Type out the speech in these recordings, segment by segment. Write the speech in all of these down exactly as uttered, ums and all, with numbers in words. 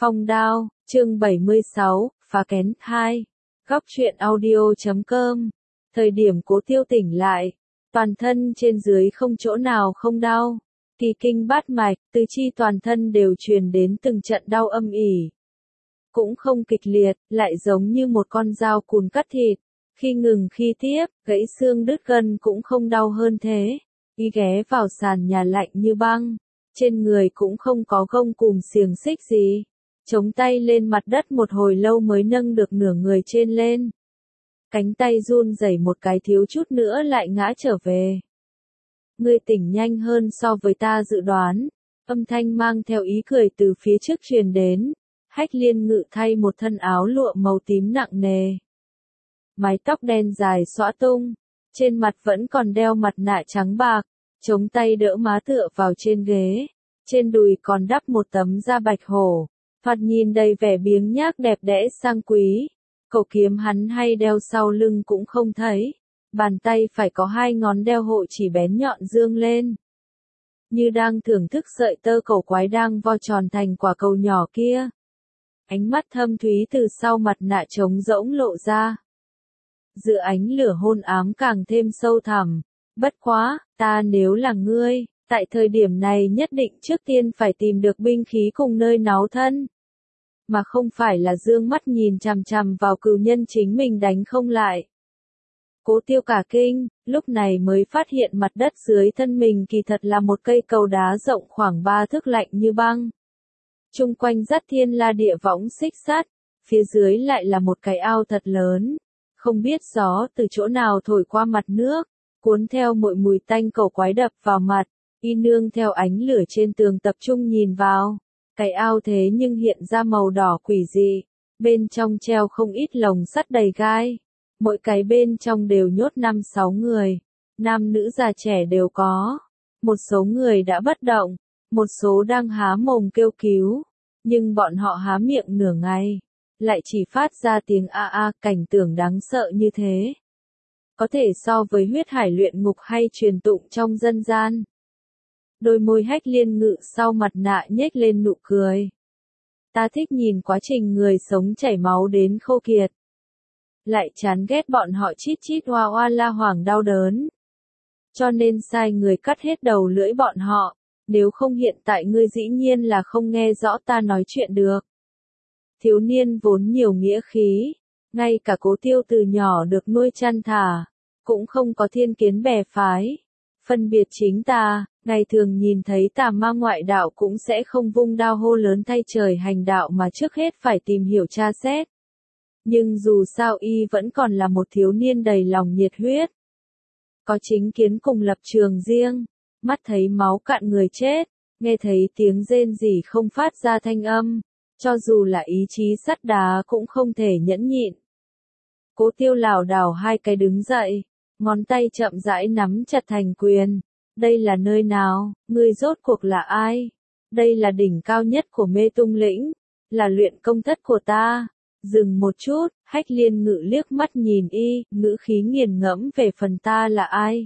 Phong đao, chương bảy mươi sáu, phá kén, hai. Góc truyện audio chấm com. Thời điểm Cố Tiêu tỉnh lại, toàn thân trên dưới không chỗ nào không đau. Kỳ kinh bát mạch, tứ chi toàn thân đều truyền đến từng trận đau âm ỉ. Cũng không kịch liệt, lại giống như một con dao cùn cắt thịt. Khi ngừng khi tiếp, gãy xương đứt gân cũng không đau hơn thế. Y ghé vào sàn nhà lạnh như băng. Trên người cũng không có gông cùm xiềng xích gì. Chống tay lên mặt đất một hồi lâu mới nâng được nửa người trên lên. Cánh tay run rẩy một cái thiếu chút nữa lại ngã trở về. Ngươi tỉnh nhanh hơn so với ta dự đoán. Âm thanh mang theo ý cười từ phía trước truyền đến. Hách Liên Ngự thay một thân áo lụa màu tím nặng nề. Mái tóc đen dài xõa tung. Trên mặt vẫn còn đeo mặt nạ trắng bạc. Chống tay đỡ má tựa vào trên ghế. Trên đùi còn đắp một tấm da bạch hổ. Thoạt nhìn đầy vẻ biếng nhác đẹp đẽ sang quý. Cậu kiếm hắn hay đeo sau lưng cũng không thấy. Bàn tay phải có hai ngón đeo hộ chỉ bén nhọn dương lên. Như đang thưởng thức sợi tơ cầu quái đang vo tròn thành quả cầu nhỏ kia. Ánh mắt thâm thúy từ sau mặt nạ trống rỗng lộ ra. Giữa ánh lửa hôn ám càng thêm sâu thẳm. Bất quá, ta nếu là ngươi, tại thời điểm này nhất định trước tiên phải tìm được binh khí cùng nơi náu thân. Mà không phải là dương mắt nhìn chằm chằm vào cừu nhân chính mình đánh không lại. Cố Tiêu cả kinh, lúc này mới phát hiện mặt đất dưới thân mình kỳ thật là một cây cầu đá rộng khoảng ba thước lạnh như băng. Trung quanh dắt thiên la địa võng xích sắt, phía dưới lại là một cái ao thật lớn. Không biết gió từ chỗ nào thổi qua mặt nước, cuốn theo mọi mùi tanh cầu quái đập vào mặt, y nương theo ánh lửa trên tường tập trung nhìn vào. Cái ao thế nhưng hiện ra màu đỏ quỷ dị, bên trong treo không ít lồng sắt đầy gai. Mỗi cái bên trong đều nhốt năm sáu người, nam nữ già trẻ đều có. Một số người đã bất động, một số đang há mồm kêu cứu, nhưng bọn họ há miệng nửa ngày, lại chỉ phát ra tiếng a a. Cảnh tượng đáng sợ như thế. Có thể so với huyết hải luyện ngục hay truyền tụng trong dân gian. Đôi môi Hách Liên Ngự sau mặt nạ nhếch lên nụ cười. Ta thích nhìn quá trình người sống chảy máu đến khô kiệt. Lại chán ghét bọn họ chít chít hoa hoa la hoảng đau đớn. Cho nên sai người cắt hết đầu lưỡi bọn họ, nếu không hiện tại ngươi dĩ nhiên là không nghe rõ ta nói chuyện được. Thiếu niên vốn nhiều nghĩa khí, ngay cả Cố Tiêu từ nhỏ được nuôi chăn thả, cũng không có thiên kiến bè phái. Phân biệt chính ta, ngày thường nhìn thấy tà ma ngoại đạo cũng sẽ không vung đao hô lớn thay trời hành đạo mà trước hết phải tìm hiểu tra xét. Nhưng dù sao y vẫn còn là một thiếu niên đầy lòng nhiệt huyết. Có chính kiến cùng lập trường riêng, mắt thấy máu cạn người chết, nghe thấy tiếng rên rỉ không phát ra thanh âm, cho dù là ý chí sắt đá cũng không thể nhẫn nhịn. Cố Tiêu lảo đảo hai cái đứng dậy, ngón tay chậm rãi nắm chặt thành quyền. Đây là nơi nào, ngươi rốt cuộc là ai? Đây là đỉnh cao nhất của Mê Tung Lĩnh, là luyện công thất của ta. Dừng một chút, Hách Liên Ngự liếc mắt nhìn y, ngữ khí nghiền ngẫm về phần ta là ai.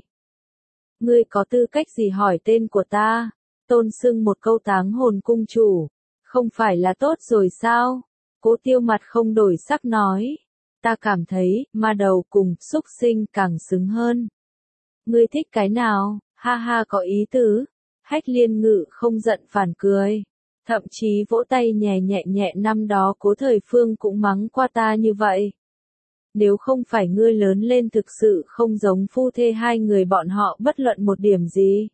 Ngươi có tư cách gì hỏi tên của ta? Tôn xưng một câu táng hồn cung chủ, không phải là tốt rồi sao? Cố Tiêu mặt không đổi sắc nói. Ta cảm thấy, ma đầu cùng súc sinh càng xứng hơn. Ngươi thích cái nào? Ha ha, có ý tứ. Hách Liên Ngự không giận phản cười. Thậm chí vỗ tay nhẹ nhẹ nhẹ, năm đó Cố Thời Phương cũng mắng qua ta như vậy. Nếu không phải ngươi lớn lên thực sự không giống phu thê hai người bọn họ bất luận một điểm gì.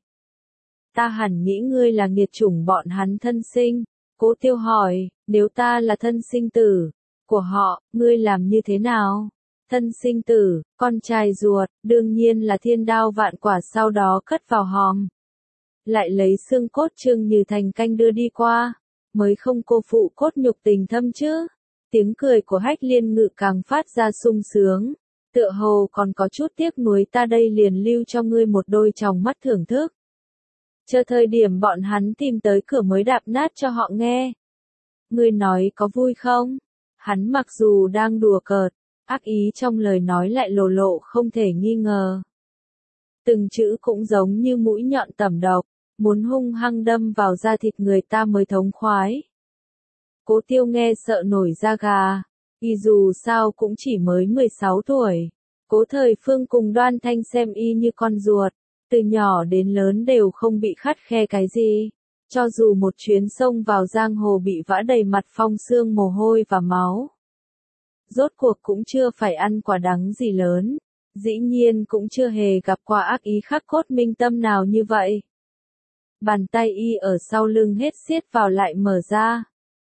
Ta hẳn nghĩ ngươi là nghiệt chủng bọn hắn thân sinh. Cố Tiêu hỏi, nếu ta là thân sinh tử của họ, ngươi làm như thế nào? Thân sinh tử, con trai ruột, đương nhiên là thiên đao vạn quả, sau đó cất vào hòm. Lại lấy xương cốt Trương Như thành canh đưa đi qua, mới không cô phụ cốt nhục tình thâm chứ. Tiếng cười của Hách Liên Ngự càng phát ra sung sướng, tựa hồ còn có chút tiếc nuối. Ta đây liền lưu cho ngươi một đôi tròng mắt thưởng thức. Chờ thời điểm bọn hắn tìm tới cửa mới đạp nát cho họ nghe. Ngươi nói có vui không? Hắn mặc dù đang đùa cợt, ác ý trong lời nói lại lộ lộ không thể nghi ngờ. Từng chữ cũng giống như mũi nhọn tẩm độc, muốn hung hăng đâm vào da thịt người ta mới thống khoái. Cố Tiêu nghe sợ nổi da gà. Y dù sao cũng chỉ mới mười sáu tuổi. Cố Thời Phương cùng Đoan Thanh xem y như con ruột. Từ nhỏ đến lớn đều không bị khắt khe cái gì. Cho dù một chuyến xông vào giang hồ bị vã đầy mặt phong sương mồ hôi và máu. Rốt cuộc cũng chưa phải ăn quả đắng gì lớn. Dĩ nhiên cũng chưa hề gặp qua ác ý khắc cốt minh tâm nào như vậy. Bàn tay y ở sau lưng hết siết vào lại mở ra.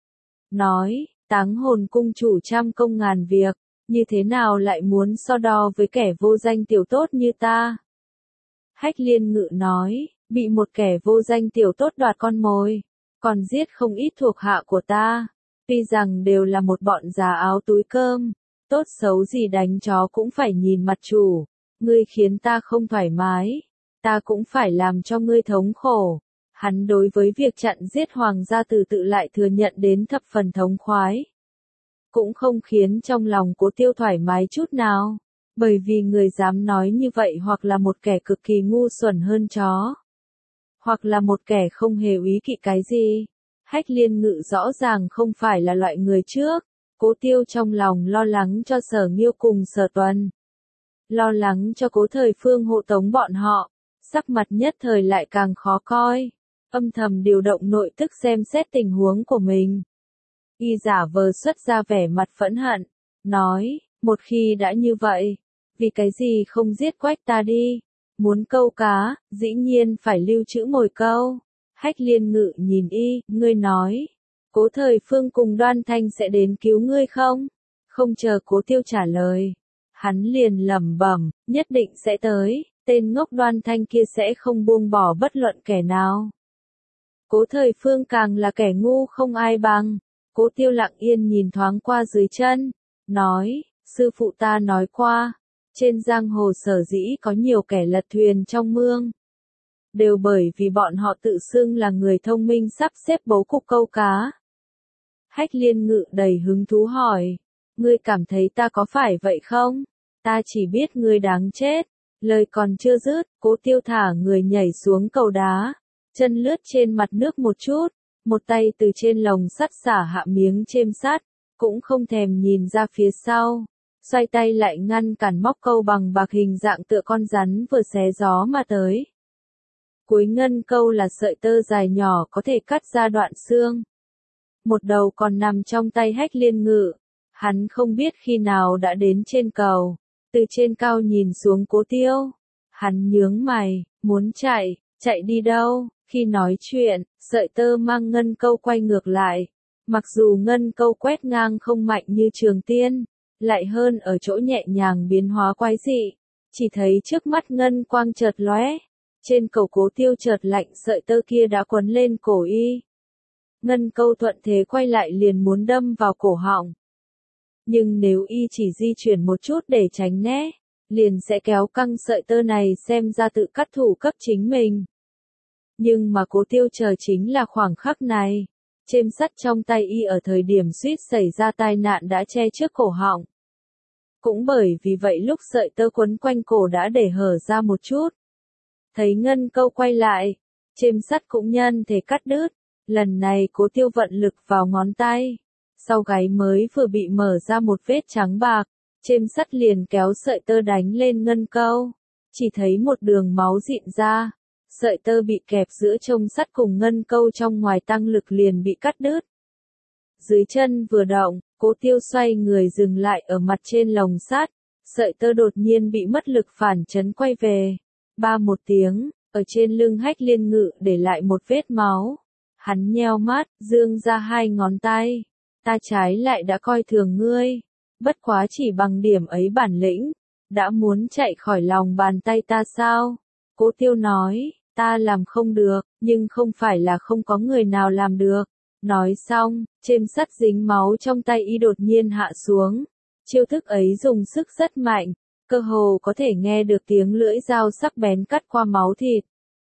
Nói, Táng Hồn cung chủ trăm công ngàn việc, như thế nào lại muốn so đo với kẻ vô danh tiểu tốt như ta? Hách Liên Ngự nói, bị một kẻ vô danh tiểu tốt đoạt con mồi, còn giết không ít thuộc hạ của ta. Tuy rằng đều là một bọn già áo túi cơm, tốt xấu gì đánh chó cũng phải nhìn mặt chủ. Ngươi khiến ta không thoải mái, ta cũng phải làm cho ngươi thống khổ. Hắn đối với việc chặn giết hoàng gia từ tự lại thừa nhận đến thập phần thống khoái. Cũng không khiến trong lòng Cố Tiêu thoải mái chút nào, bởi vì người dám nói như vậy hoặc là một kẻ cực kỳ ngu xuẩn hơn chó, hoặc là một kẻ không hề úy kỵ cái gì. Hách Liên Ngự rõ ràng không phải là loại người trước. Cố Tiêu trong lòng lo lắng cho Sở Nghiêu cùng Sở Tuần, lo lắng cho Cố Thời Phương hộ tống bọn họ, sắc mặt nhất thời lại càng khó coi, âm thầm điều động nội tức xem xét tình huống của mình. Y giả vờ xuất ra vẻ mặt phẫn hận, nói, một khi đã như vậy, vì cái gì không giết Quách ta đi, muốn câu cá, dĩ nhiên phải lưu trữ mồi câu. Hách Liên Ngự nhìn y, ngươi nói, Cố Thời Phương cùng Đoan Thanh sẽ đến cứu ngươi không? Không chờ Cố Tiêu trả lời, hắn liền lẩm bẩm, nhất định sẽ tới, tên ngốc Đoan Thanh kia sẽ không buông bỏ bất luận kẻ nào. Cố Thời Phương càng là kẻ ngu không ai bằng. Cố Tiêu lặng yên nhìn thoáng qua dưới chân, nói, sư phụ ta nói qua, trên giang hồ sở dĩ có nhiều kẻ lật thuyền trong mương, đều bởi vì bọn họ tự xưng là người thông minh sắp xếp bố cục câu cá. Hách Liên Ngự đầy hứng thú hỏi, ngươi cảm thấy ta có phải vậy không? Ta chỉ biết ngươi đáng chết. Lời còn chưa dứt, Cố Tiêu thả người nhảy xuống cầu đá, chân lướt trên mặt nước một chút, một tay từ trên lồng sắt xả hạ miếng chêm sắt, cũng không thèm nhìn ra phía sau, xoay tay lại ngăn cản móc câu bằng bạc hình dạng tựa con rắn vừa xé gió mà tới. Cuối ngân câu là sợi tơ dài nhỏ có thể cắt ra đoạn xương. Một đầu còn nằm trong tay Hách Liên Ngự, hắn không biết khi nào đã đến trên cầu, từ trên cao nhìn xuống Cố Tiêu. Hắn nhướng mày, muốn chạy, chạy đi đâu? Khi nói chuyện, sợi tơ mang ngân câu quay ngược lại. Mặc dù ngân câu quét ngang không mạnh như Trường Tiên, lại hơn ở chỗ nhẹ nhàng biến hóa quái dị. Chỉ thấy trước mắt ngân quang chợt lóe, trên cầu Cố Tiêu chợt lạnh, sợi tơ kia đã quấn lên cổ y. Ngân câu thuận thế quay lại liền muốn đâm vào cổ họng. Nhưng nếu y chỉ di chuyển một chút để tránh né, liền sẽ kéo căng sợi tơ này xem ra tự cắt thủ cấp chính mình. Nhưng mà Cố Tiêu chờ chính là khoảng khắc này. Chêm sắt trong tay y ở thời điểm suýt xảy ra tai nạn đã che trước cổ họng. Cũng bởi vì vậy lúc sợi tơ quấn quanh cổ đã để hở ra một chút. Thấy ngân câu quay lại, chêm sắt cũng nhân thể cắt đứt. Lần này Cố Tiêu vận lực vào ngón tay. Sau gáy mới vừa bị mở ra một vết trắng bạc, chêm sắt liền kéo sợi tơ đánh lên ngân câu. Chỉ thấy một đường máu rịn ra. Sợi tơ bị kẹp giữa chông sắt cùng ngân câu trong ngoài tăng lực liền bị cắt đứt. Dưới chân vừa động, Cố Tiêu xoay người dừng lại ở mặt trên lồng sắt, sợi tơ đột nhiên bị mất lực phản chấn quay về. Ba một tiếng, ở trên lưng Hách Liên Ngự để lại một vết máu. Hắn nheo mắt, dương ra hai ngón tay. Ta trái lại đã coi thường ngươi, bất quá chỉ bằng điểm ấy bản lĩnh, đã muốn chạy khỏi lòng bàn tay ta sao? Cố Tiêu nói. Ta làm không được, nhưng không phải là không có người nào làm được. Nói xong, chêm sắt dính máu trong tay y đột nhiên hạ xuống. Chiêu thức ấy dùng sức rất mạnh, cơ hồ có thể nghe được tiếng lưỡi dao sắc bén cắt qua máu thịt.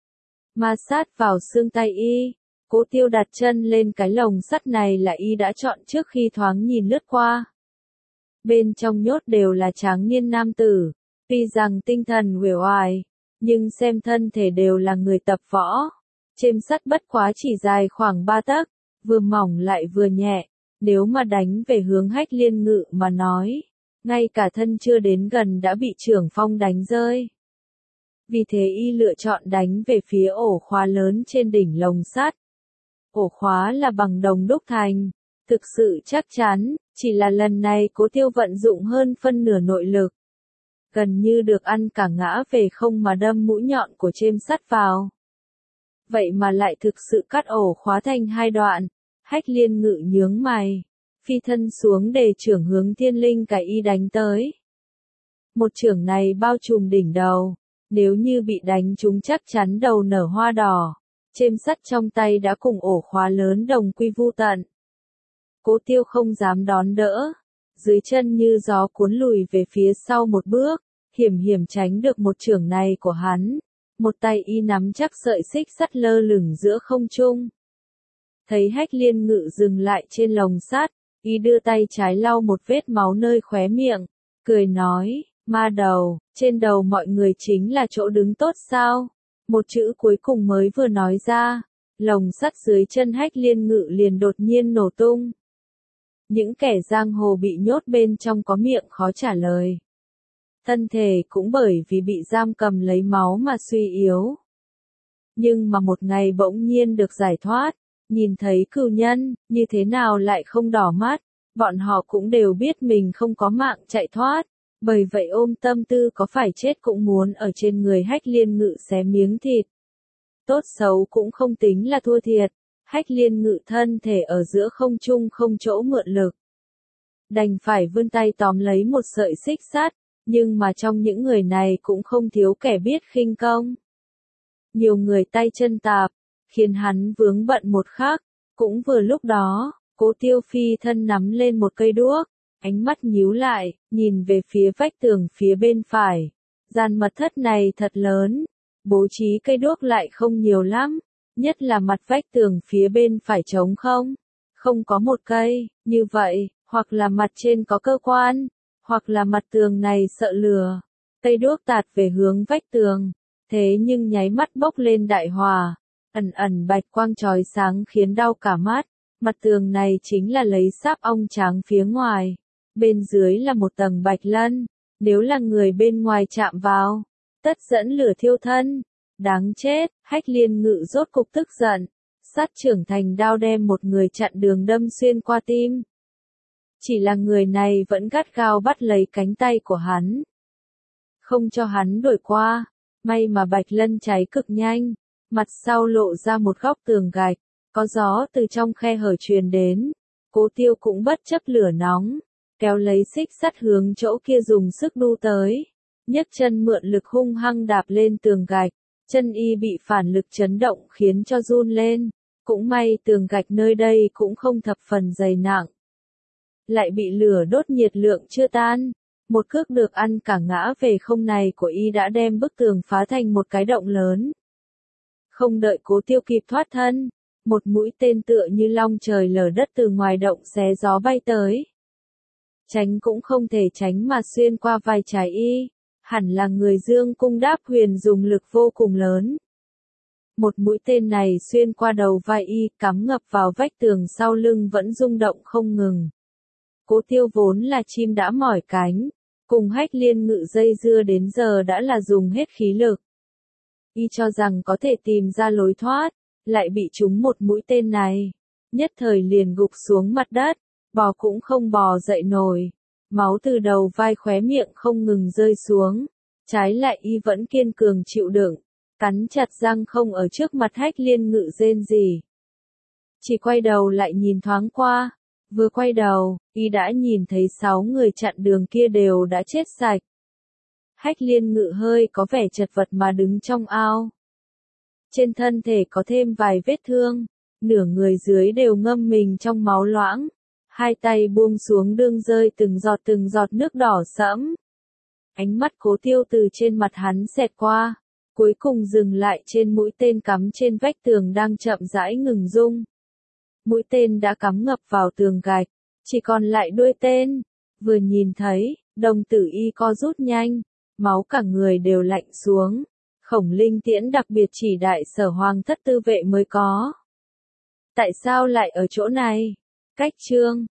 Ma sát vào xương tay y. Cố Tiêu đặt chân lên cái lồng sắt này là y đã chọn trước khi thoáng nhìn lướt qua. Bên trong nhốt đều là tráng niên nam tử, tuy rằng tinh thần uể oải, nhưng xem thân thể đều là người tập võ. Chêm sắt bất quá chỉ dài khoảng ba tấc, vừa mỏng lại vừa nhẹ, Nếu mà đánh về hướng Hách Liên Ngự mà nói, ngay cả thân chưa đến gần đã bị trưởng phong đánh rơi. Vì thế y lựa chọn đánh về phía ổ khóa lớn trên đỉnh lồng sắt. Ổ khóa là bằng đồng đúc thành, thực sự chắc chắn, chỉ là lần này Cố Tiêu vận dụng hơn phân nửa nội lực. Gần như được ăn cả ngã về không mà đâm mũi nhọn của chêm sắt vào. Vậy mà lại thực sự cắt ổ khóa thành hai đoạn. Hách Liên Ngự nhướng mày, phi thân xuống để chưởng hướng Thiên Linh Cái y đánh tới. Một chưởng này bao trùm đỉnh đầu, nếu như bị đánh trúng chắc chắn đầu nở hoa đỏ. Chêm sắt trong tay đã cùng ổ khóa lớn đồng quy vu tận. Cố Tiêu không dám đón đỡ, dưới chân như gió cuốn lùi về phía sau một bước, hiểm hiểm tránh được một chưởng này của hắn. Một tay y nắm chắc sợi xích sắt lơ lửng giữa không trung. Thấy Hách Liên Ngự dừng lại trên lồng sắt, y đưa tay trái lau một vết máu nơi khóe miệng, cười nói, ma đầu, trên đầu mọi người chính là chỗ đứng tốt sao? Một chữ cuối cùng mới vừa nói ra, lồng sắt dưới chân Hách Liên Ngự liền đột nhiên nổ tung. Những kẻ giang hồ bị nhốt bên trong có miệng khó trả lời. Thân thể cũng bởi vì bị giam cầm lấy máu mà suy yếu. Nhưng mà một ngày bỗng nhiên được giải thoát, nhìn thấy cừu nhân, như thế nào lại không đỏ mắt, bọn họ cũng đều biết mình không có mạng chạy thoát, bởi vậy ôm tâm tư có phải chết cũng muốn ở trên người Hách Liên Ngự xé miếng thịt. Tốt xấu cũng không tính là thua thiệt, Hách Liên Ngự thân thể ở giữa không trung không chỗ mượn lực. Đành phải vươn tay tóm lấy một sợi xích sắt, nhưng mà trong những người này cũng không thiếu kẻ biết khinh công. Nhiều người tay chân tạp, khiến hắn vướng bận một khắc, cũng vừa lúc đó, Cố Tiêu phi thân nắm lên một cây đuốc, ánh mắt nhíu lại, nhìn về phía vách tường phía bên phải. Gian mật thất này thật lớn, bố trí cây đuốc lại không nhiều lắm, nhất là mặt vách tường phía bên phải trống không, không có một cây, như vậy, hoặc là mặt trên có cơ quan, hoặc là mặt tường này sợ lửa. Cây đuốc tạt về hướng vách tường, thế nhưng nháy mắt bốc lên đại hỏa, ẩn ẩn bạch quang chói sáng khiến đau cả mắt. Mặt tường này chính là lấy sáp ong tráng phía ngoài, bên dưới là một tầng bạch lân, nếu là người bên ngoài chạm vào, tất dẫn lửa thiêu thân. Đáng chết, Hách Liên Ngự rốt cục tức giận, sát trưởng thành đao đem một người chặn đường đâm xuyên qua tim. Chỉ là người này vẫn gắt gao bắt lấy cánh tay của hắn, không cho hắn đổi qua. May mà bạch lân cháy cực nhanh, mặt sau lộ ra một góc tường gạch, có gió từ trong khe hở truyền đến. Cố Tiêu cũng bất chấp lửa nóng, kéo lấy xích sắt hướng chỗ kia dùng sức đu tới, nhấc chân mượn lực hung hăng đạp lên tường gạch, chân y bị phản lực chấn động khiến cho run lên. Cũng may tường gạch nơi đây cũng không thập phần dày nặng, lại bị lửa đốt nhiệt lượng chưa tan. Một cước được ăn cả ngã về không này của y đã đem bức tường phá thành một cái động lớn. Không đợi Cố Tiêu kịp thoát thân, một mũi tên tựa như long trời lở đất từ ngoài động xé gió bay tới. Tránh cũng không thể tránh mà xuyên qua vai trái y, hẳn là người Dương Cung Đáp Huyền dùng lực vô cùng lớn. Một mũi tên này xuyên qua đầu vai y, cắm ngập vào vách tường sau lưng vẫn rung động không ngừng. Cố Tiêu vốn là chim đã mỏi cánh, cùng Hách Liên Ngự dây dưa đến giờ đã là dùng hết khí lực. Y cho rằng có thể tìm ra lối thoát, lại bị trúng một mũi tên này, nhất thời liền gục xuống mặt đất, bò cũng không bò dậy nổi, máu từ đầu vai khóe miệng không ngừng rơi xuống, trái lại y vẫn kiên cường chịu đựng, cắn chặt răng không ở trước mặt Hách Liên Ngự rên gì. Chỉ quay đầu lại nhìn thoáng qua, vừa quay đầu, y đã nhìn thấy sáu người chặn đường kia đều đã chết sạch. Hách Liên Ngự hơi có vẻ chật vật mà đứng trong ao. Trên thân thể có thêm vài vết thương, nửa người dưới đều ngâm mình trong máu loãng, hai tay buông xuống đương rơi từng giọt từng giọt nước đỏ sẫm. Ánh mắt Cố Tiêu từ trên mặt hắn xẹt qua, cuối cùng dừng lại trên mũi tên cắm trên vách tường đang chậm rãi ngừng rung. Mũi tên đã cắm ngập vào tường gạch, chỉ còn lại đuôi tên. Vừa nhìn thấy, đồng tử y co rút nhanh, máu cả người đều lạnh xuống. Khổng linh tiễn đặc biệt chỉ đại sở hoàng thất tư vệ mới có. Tại sao lại ở chỗ này? Cách chương